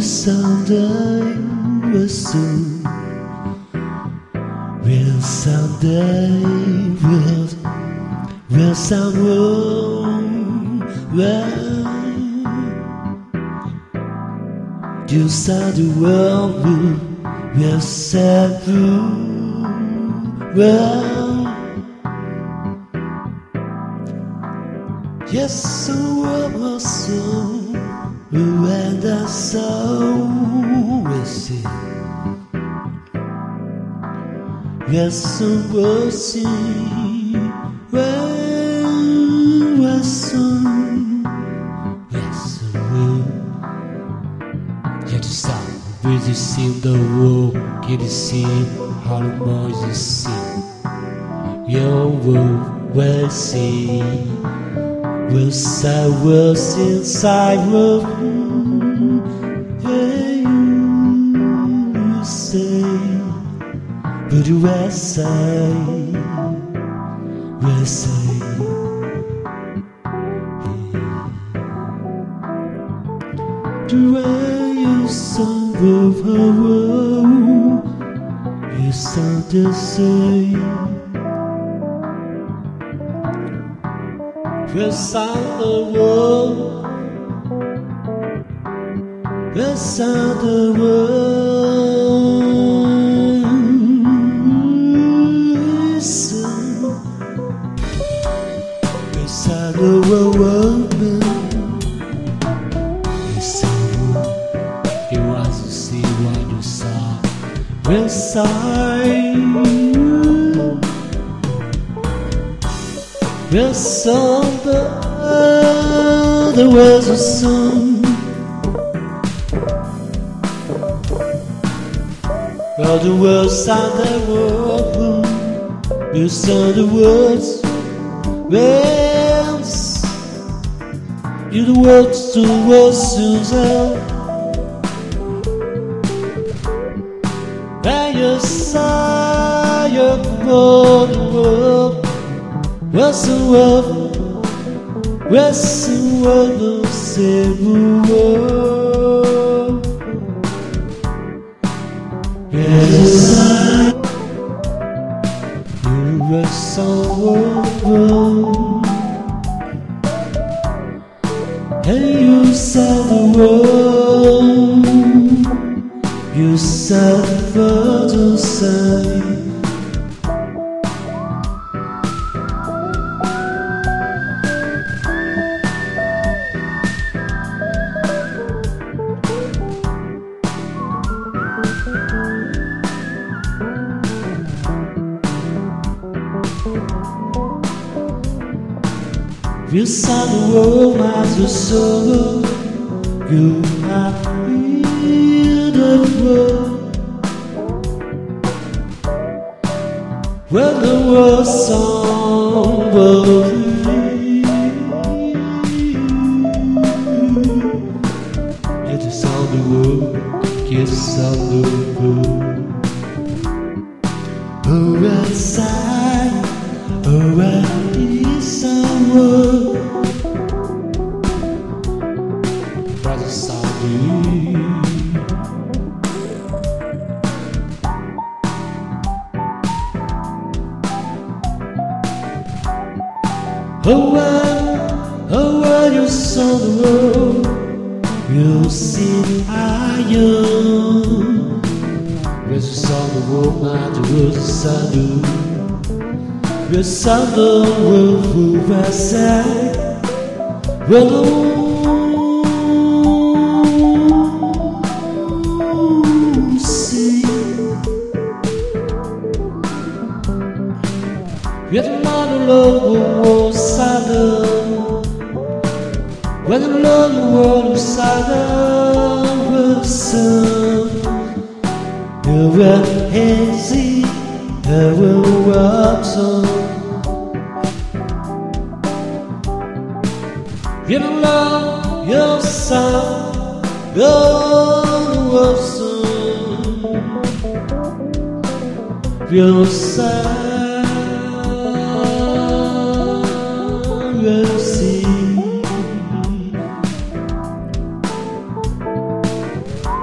someday will soon, will someday will someone you said the world will set through yes, the world will soon when the soul will see. Yes, the world see when soon. Yes, the world. Yet the sound busy seem the world can you see how the noise sing. Your world will see. Will say words inside will you say, but you will say, the way you sound of her world, you sound the same. Yes, I'm the world. Yes, I'm the world. Yes, I'm the world. Yes, I'm the world. He wants to see what you saw. Yes, yes, on the was a sun. Well, the words sound the world. You saw the words. Yes, you the words to was Susan. And you saw your world. What's the world? What's the world? No world. Yes, you were so world. And you saw the world. You saw the same. You saw the world as a soul. You have healed the world. When the world song will it is all the world, kiss all the world. Oh, outside, oh, out is the world. Brother Saudi. Oh, when you saw the world, you'll see higher. When you saw the world, now the world is sunny. You saw the world who was sad. Well, see. Yet another love was silent. When the love world was silent, was sun. You were hazy, you were watching. You don't love yourself, your sun. Your side. Will see.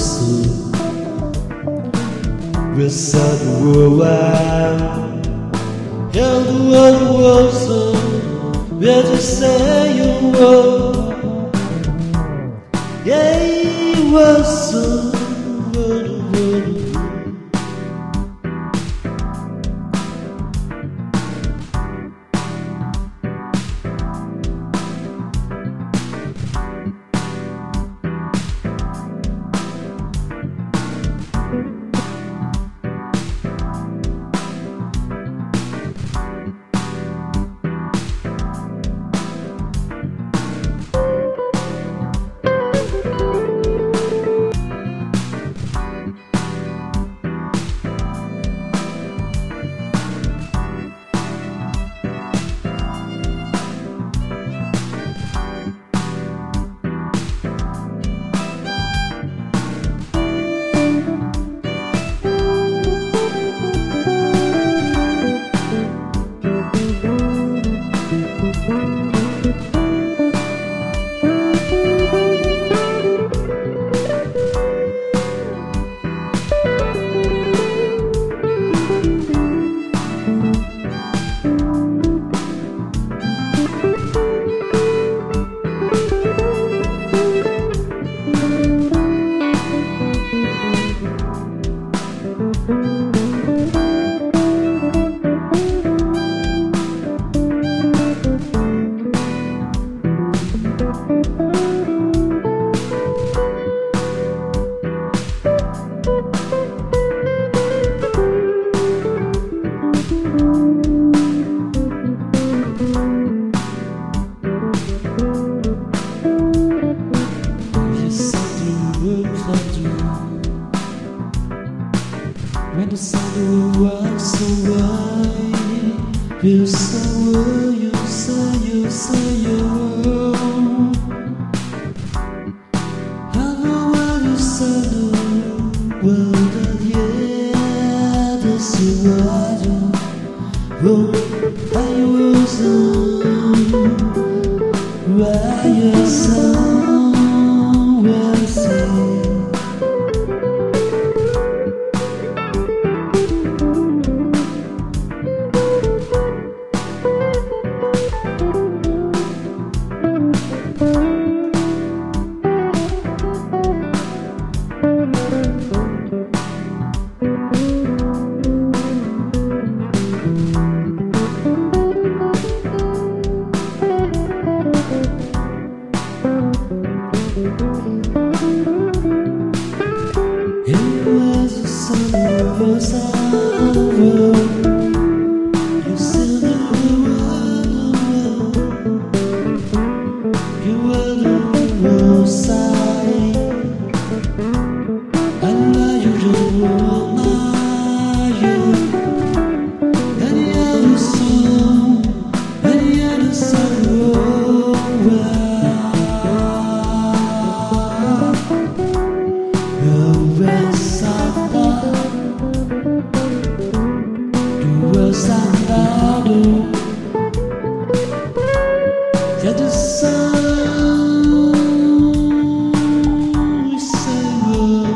moço, versado worldwide. Held the world was where to say you were. Yeah, it was so. When the sun was so wide, you saw, you saw, you saw your own. How the you saw the world that yeah, this is what you wrote. I was why you somewhere say. It was a summer was over. You still the world. You were the world side. And now you don't know you. Any other song, any other song over. That the sun is silver.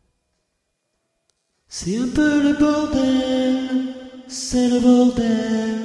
C'est un peu le bordel, c'est le bordel.